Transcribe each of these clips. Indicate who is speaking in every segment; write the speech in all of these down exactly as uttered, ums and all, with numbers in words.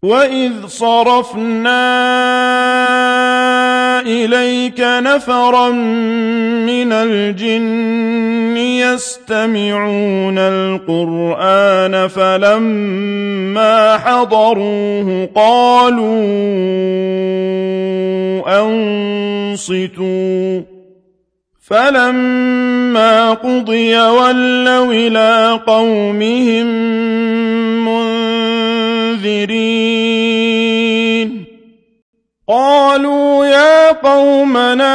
Speaker 1: وَإِذْ صَرَفْنَا إِلَيْكَ نَفَرًا مِنَ الْجِنِّ يَسْتَمِعُونَ الْقُرْآنَ فَلَمَّا حَضَرُوهُ قَالُوا أَنصِتُوا فَلَمَّا قُضِيَ وَلَّوْا إِلَىٰ قَوْمِهِم مُّنذِرِينَ قَالُوا يَا قَوْمَنَا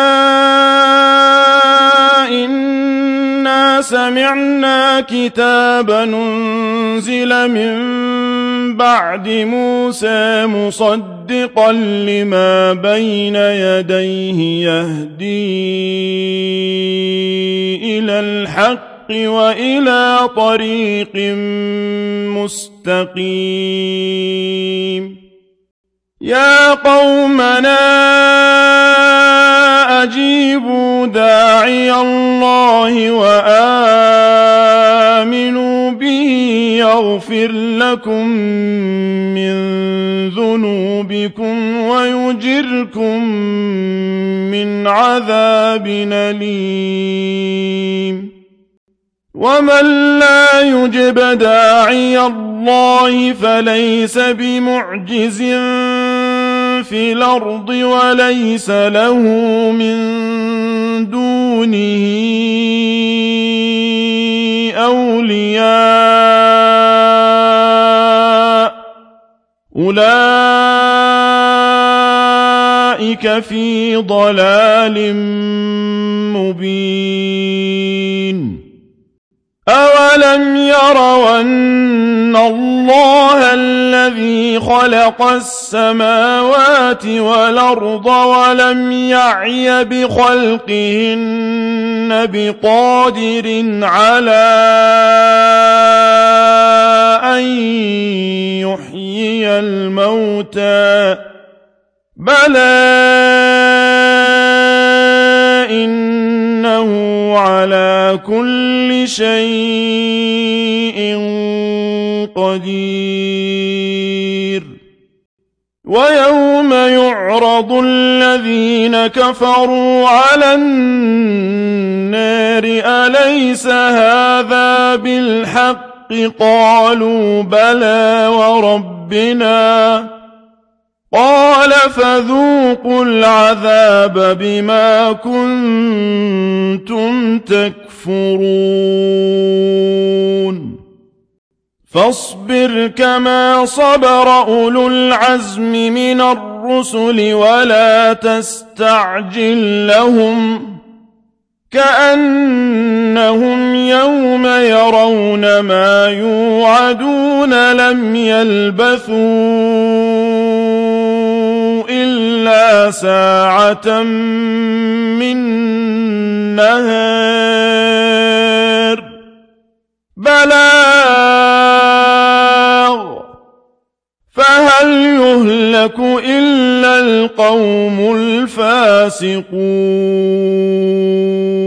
Speaker 1: إِنَّا سَمِعْنَا كِتَابًا أُنزِلَ مِن بَعْدِ مُوسَىٰ مُصَدِّقًا لِّمَا بَيْنَ يَدَيْهِ يَهْدِي إِلَى الْحَقِّ وَإِلَىٰ طَرِيقٍ مُّسْتَقِيمٍ يَا قَوْمَنَا أَجِيبُوا دَاعِيَ اللَّهِ وَآمِنُوا بِهِ يَغْفِرْ لَكُم مِّن ذُنُوبِكُمْ وَيُجِرْكُم مِّنْ عَذَابٍ أَلِيمٍ وَمَن لَّا يُجِبْ دَاعِيَ اللَّهِ فَلَيْسَ بِمُعْجِزٍ فِي الْأَرْضِ وَلَيْسَ لَهُ مِن دُونِهِ أَوْلِيَاءُ أُولَٰئِكَ فِي ضَلَالٍ مُّبِينٍ أَوَلَمْ يَرَوْا أَنَّ اللَّهَ الَّذِي خَلَقَ السَّمَاوَاتِ وَالْأَرْضَ وَلَمْ يَعْيَ بِخَلْقِهِنَّ بِقَادِرٍ عَلَىٰ أَن يُحْيِيَ الْمَوْتَىٰ بَلَىٰ إِنَّهُ عَلَىٰ كُلِّ شَيْءٍ قَدِيرٌ وَيَوْمَ يُعْرَضُ الَّذِينَ كَفَرُوا عَلَى النَّارِ أَلَيْسَ هَٰذَا بِالْحَقِّ قَالُوا بَلَىٰ وَرَبِّنَا قَالَ فَذُوقُوا الْعَذَابَ بِمَا كُنتُمْ تَكْفُرُونَ فَاصْبِرْ كَمَا صَبَرَ أُولُو الْعَزْمِ مِنَ الرُّسُلِ وَلَا تَسْتَعْجِل لَّهُمْ كَأَنَّهُمْ يَوْمَ يَرَوْنَ مَا يُوعَدُونَ لَمْ يَلْبَثُوا إِلَّا سَاعَةً مِّن نَّهَارٍ بَلَاغٌ فَهَلْ يُهْلَكُ إِلَّا الْقَوْمُ الْفَاسِقُونَ